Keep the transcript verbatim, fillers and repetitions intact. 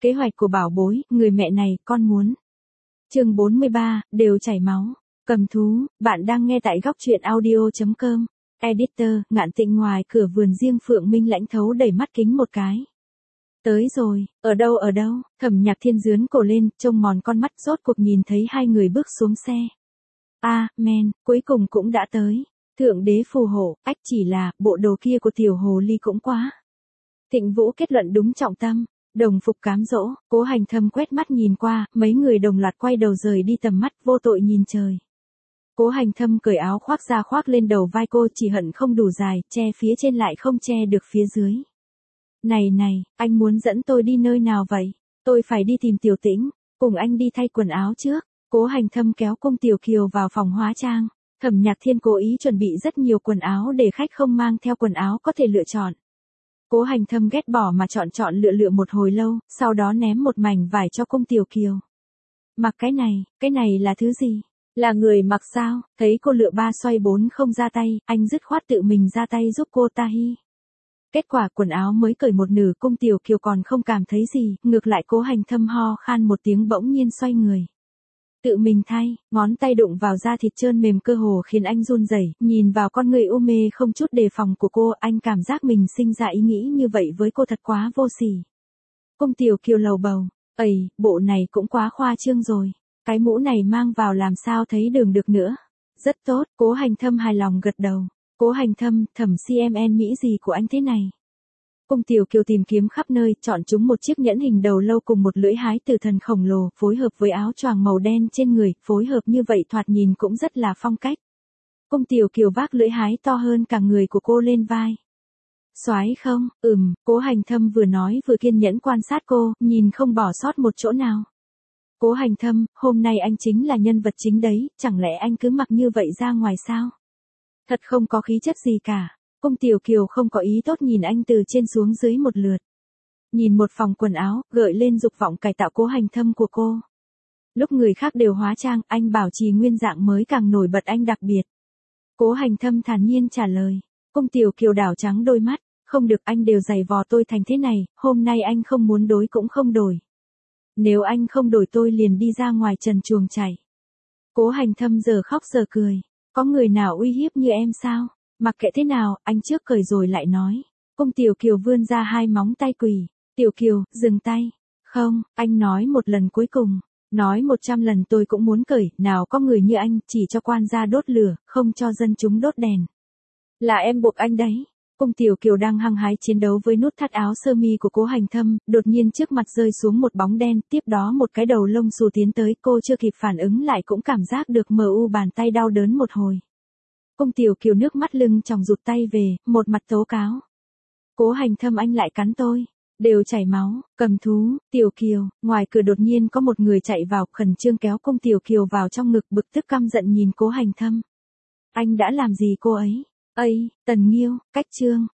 Kế hoạch của bảo bối, người mẹ này, con muốn. Chương bốn mươi ba, đều chảy máu. Cầm thú, bạn đang nghe tại góc truyện audio chấm com. Editor, Ngạn Tịnh ngoài cửa vườn riêng Phượng Minh Lãnh thấu đẩy mắt kính một cái. Tới rồi, ở đâu ở đâu, Thẩm Nhạc Thiên giướn cổ lên, trông mòn con mắt rốt cuộc nhìn thấy hai người bước xuống xe. A, à, men, cuối cùng cũng đã tới. Thượng đế phù hộ, ách chỉ là, bộ đồ kia của tiểu hồ ly cũng quá. Thịnh Vũ kết luận đúng trọng tâm. Đồng phục cám dỗ, Cố Hành Thâm quét mắt nhìn qua, mấy người đồng loạt quay đầu rời đi tầm mắt, vô tội nhìn trời. Cố Hành Thâm cởi áo khoác ra khoác lên đầu vai cô, chỉ hận không đủ dài, che phía trên lại không che được phía dưới. Này này, anh muốn dẫn tôi đi nơi nào vậy? Tôi phải đi tìm Tiểu Tĩnh, cùng anh đi thay quần áo trước. Cố Hành Thâm kéo Cung Tiểu Kiều vào phòng hóa trang. Thẩm Nhạc Thiên cố ý chuẩn bị rất nhiều quần áo để khách không mang theo quần áo có thể lựa chọn. Cố Hành Thâm ghét bỏ mà chọn chọn lựa lựa một hồi lâu, sau đó ném một mảnh vải cho Cung Tiểu Kiều. Mặc cái này, cái này là thứ gì? Là người mặc sao? Thấy cô lựa ba xoay bốn không ra tay, anh dứt khoát tự mình ra tay giúp cô ta hi. Kết quả quần áo mới cởi một nửa, Cung Tiểu Kiều còn không cảm thấy gì, ngược lại Cố Hành Thâm ho khan một tiếng bỗng nhiên xoay người. Tự mình thay, ngón tay đụng vào da thịt trơn mềm cơ hồ khiến anh run rẩy, nhìn vào con người u mê không chút đề phòng của cô, anh cảm giác mình sinh ra ý nghĩ như vậy với cô thật quá vô sỉ. Cung Tiểu Kiều lầu bầu, ầy, bộ này cũng quá khoa trương rồi, cái mũ này mang vào làm sao thấy đường được nữa. Rất tốt, Cố Hành Thâm hài lòng gật đầu. Cố Hành Thâm, Thẩm xê em en nghĩ gì của anh thế này? Cung Tiểu Kiều tìm kiếm khắp nơi, chọn chúng một chiếc nhẫn hình đầu lâu cùng một lưỡi hái tử thần khổng lồ, phối hợp với áo choàng màu đen trên người, phối hợp như vậy thoạt nhìn cũng rất là phong cách. Cung Tiểu Kiều vác lưỡi hái to hơn cả người của cô lên vai. Soái không? Ừm, Cố Hành Thâm vừa nói vừa kiên nhẫn quan sát cô, nhìn không bỏ sót một chỗ nào. Cố Hành Thâm, hôm nay anh chính là nhân vật chính đấy, chẳng lẽ anh cứ mặc như vậy ra ngoài sao? Thật không có khí chất gì cả. Cung Tiểu Kiều không có ý tốt nhìn anh từ trên xuống dưới một lượt. Nhìn một phòng quần áo, gợi lên dục vọng cải tạo Cố Hành Thâm của cô. Lúc người khác đều hóa trang, anh bảo trì nguyên dạng mới càng nổi bật anh đặc biệt. Cố Hành Thâm thản nhiên trả lời. Cung Tiểu Kiều đảo trắng đôi mắt, không được, anh đều giày vò tôi thành thế này, hôm nay anh không muốn đổi cũng không đổi. Nếu anh không đổi tôi liền đi ra ngoài trần truồng chạy. Cố Hành Thâm giờ khóc giờ cười. Có người nào uy hiếp như em sao? Mặc kệ thế nào, anh trước cởi rồi lại nói. Cung Tiểu Kiều vươn ra hai móng tay quỳ. Tiểu Kiều, dừng tay. Không, anh nói một lần cuối cùng. Nói một trăm lần tôi cũng muốn cởi, nào có người như anh, chỉ cho quan gia đốt lửa, không cho dân chúng đốt đèn. Là em buộc anh đấy. Cung Tiểu Kiều đang hăng hái chiến đấu với nút thắt áo sơ mi của Cố Hành Thâm, đột nhiên trước mặt rơi xuống một bóng đen, tiếp đó một cái đầu lông xù tiến tới, cô chưa kịp phản ứng lại cũng cảm giác được mờ u bàn tay đau đớn một hồi. Cung Tiểu Kiều nước mắt lưng tròng rụt tay về, một mặt tố cáo. Cố Hành Thâm anh lại cắn tôi, đều chảy máu, cầm thú, Tiểu Kiều, ngoài cửa đột nhiên có một người chạy vào, khẩn trương kéo Cung Tiểu Kiều vào trong ngực, bực tức căm giận nhìn Cố Hành Thâm. Anh đã làm gì cô ấy? Ây, Tần Nghiêu, Cách Trương,